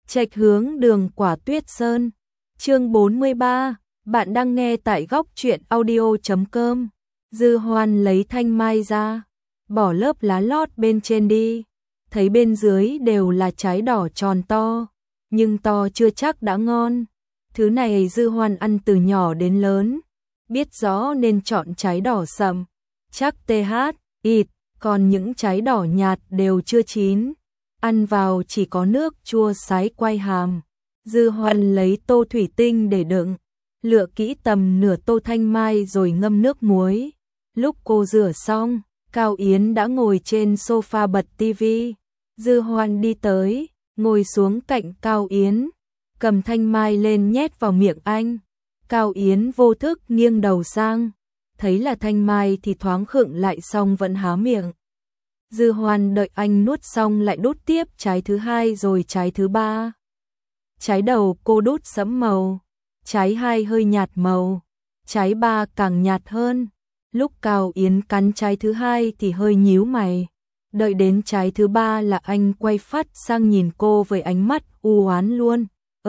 Trạch hướng Đường Quả Tuyết Sơn. Chương 43, bạn đang nghe tại góc truyện audio.com. Dư Hoan lấy thanh mai ra, bỏ lớp lá lót bên trên đi, thấy bên dưới đều là trái đỏ tròn to, nhưng to chưa chắc đã ngon. Thứ này Dư Hoan ăn từ nhỏ đến lớn, biết rõ nên chọn trái đỏ sậm, chắc TH, ít, còn những trái đỏ nhạt đều chưa chín, ăn vào chỉ có nước chua sái quay hàm. Dư Hoan lấy tô thủy tinh để đựng, lựa kỹ tầm nửa tô thanh mai rồi ngâm nước muối. Lúc cô rửa xong, Cao Yến đã ngồi trên sofa bật tivi. Dư Hoan đi tới, ngồi xuống cạnh Cao Yến, cầm thanh mai lên nhét vào miệng anh. Cao Yến vô thức nghiêng đầu sang, thấy là thanh mai thì thoáng khựng lại xong vẫn há miệng. Dư Hoan đợi anh nuốt xong lại đút tiếp trái thứ hai rồi trái thứ ba. Trái đầu cô đút sẫm màu, trái hai hơi nhạt màu, trái ba càng nhạt hơn. Lúc Cao Yến cắn trái thứ hai thì hơi nhíu mày. Đợi đến trái thứ ba là anh quay phát sang nhìn cô với ánh mắt u oán luôn.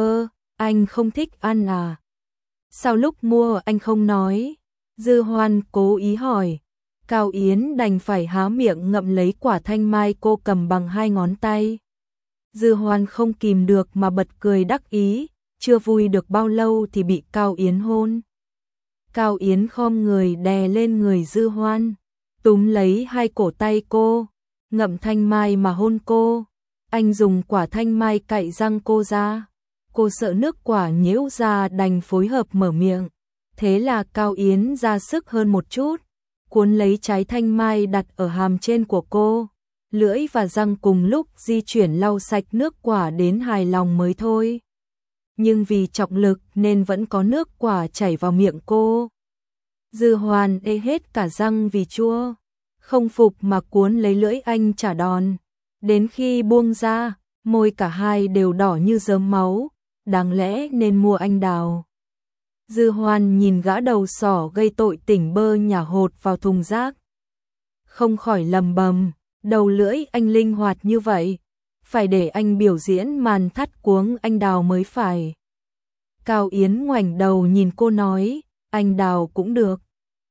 Anh không thích ăn à? Sao lúc mua anh không nói? Dư Hoan cố ý hỏi. Cao Yến đành phải há miệng ngậm lấy quả thanh mai cô cầm bằng hai ngón tay. Dư Hoan không kìm được mà bật cười đắc ý, chưa vui được bao lâu thì bị Cao Yến hôn. Cao Yến khom người đè lên người Dư Hoan, túm lấy hai cổ tay cô, ngậm thanh mai mà hôn cô. Anh dùng quả thanh mai cạy răng cô ra. Cô sợ nước quả nhễu ra đành phối hợp mở miệng. Thế là Cao Yến ra sức hơn một chút, cuốn lấy trái thanh mai đặt ở hàm trên của cô. Lưỡi và răng cùng lúc di chuyển lau sạch nước quả đến hài lòng mới thôi. Nhưng vì trọng lực nên vẫn có nước quả chảy vào miệng cô. Dư Hoan ê hết cả răng vì chua, không phục mà cuốn lấy lưỡi anh trả đòn. Đến khi buông ra, môi cả hai đều đỏ như rớm máu, đáng lẽ nên mua anh đào. Dư Hoan nhìn gã đầu sỏ gây tội tỉnh bơ nhả hột vào thùng rác, không khỏi lầm bầm, đầu lưỡi anh linh hoạt như vậy, phải để anh biểu diễn màn thắt cuống anh đào mới phải. Cao Yến ngoảnh đầu nhìn cô nói, anh đào cũng được.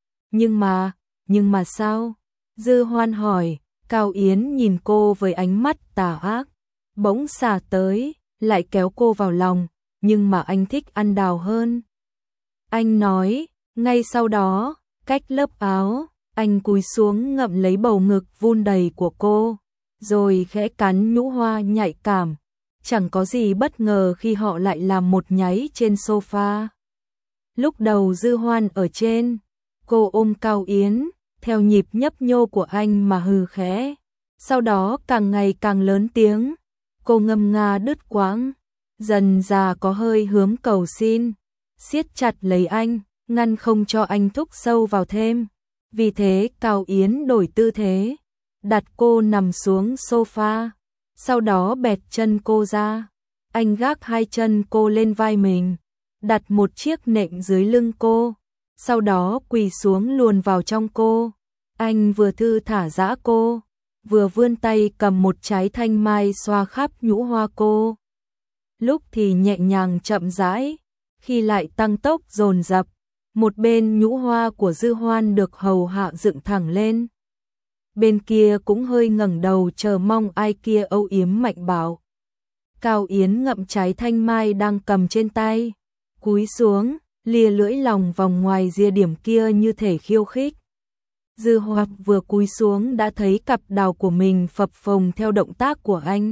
Nhưng mà sao? Dư Hoan hỏi. Cao Yến nhìn cô với ánh mắt tà ác, bỗng xả tới, lại kéo cô vào lòng, nhưng mà anh thích ăn đào hơn. Anh nói, ngay sau đó, cách lớp áo, anh cúi xuống ngậm lấy bầu ngực vun đầy của cô, rồi khẽ cắn nhũ hoa nhạy cảm. Chẳng có gì bất ngờ khi họ lại làm một nháy trên sofa. Lúc đầu Dư Hoan ở trên, cô ôm Cao Yến, theo nhịp nhấp nhô của anh mà hừ khẽ. Sau đó càng ngày càng lớn tiếng, cô ngâm nga đứt quãng, dần dà có hơi hướng cầu xin, siết chặt lấy anh, ngăn không cho anh thúc sâu vào thêm. Vì thế Cao Yến đổi tư thế, đặt cô nằm xuống sofa, sau đó bẹt chân cô ra. Anh gác hai chân cô lên vai mình, đặt một chiếc nệm dưới lưng cô, sau đó quỳ xuống luồn vào trong cô. Anh vừa thư thả dã cô, vừa vươn tay cầm một trái thanh mai xoa khắp nhũ hoa cô. Lúc thì nhẹ nhàng chậm rãi, khi lại tăng tốc dồn dập, một bên nhũ hoa của Dư Hoan được hầu hạ dựng thẳng lên. Bên kia cũng hơi ngẩng đầu chờ mong ai kia âu yếm mạnh bạo. Cao Yến ngậm trái thanh mai đang cầm trên tay, cúi xuống, lìa lưỡi lòng vòng ngoài ria điểm kia như thể khiêu khích. Dư Hoan vừa cúi xuống đã thấy cặp đào của mình phập phồng theo động tác của anh.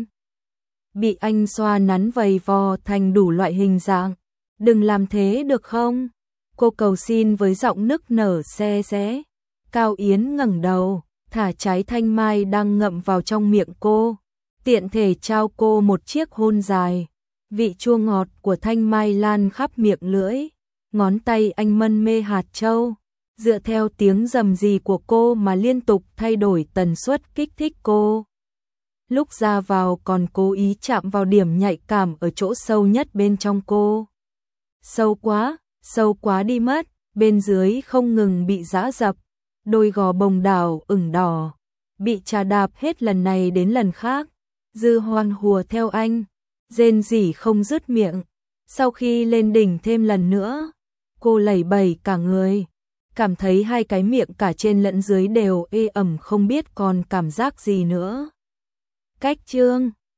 Bị anh xoa nắn vầy vò thành đủ loại hình dạng. Đừng làm thế được không? Cô cầu xin với giọng nức nở se ré. Cao Yến ngẩng đầu, thả trái thanh mai đang ngậm vào trong miệng cô, tiện thể trao cô một chiếc hôn dài. Vị chua ngọt của thanh mai lan khắp miệng lưỡi, ngón tay anh mân mê hạt châu, dựa theo tiếng rầm rì của cô mà liên tục thay đổi tần suất kích thích cô. Lúc ra vào còn cố ý chạm vào điểm nhạy cảm ở chỗ sâu nhất bên trong cô. Sâu quá đi mất, bên dưới không ngừng bị giã dập, đôi gò bồng đảo ửng đỏ, bị chà đạp hết lần này đến lần khác. Dư Hoan hùa theo anh, rên rỉ không dứt miệng. Sau khi lên đỉnh thêm lần nữa, cô lẩy bẩy cả người, cảm thấy hai cái miệng cả trên lẫn dưới đều ê ẩm không biết còn cảm giác gì nữa. Cách chương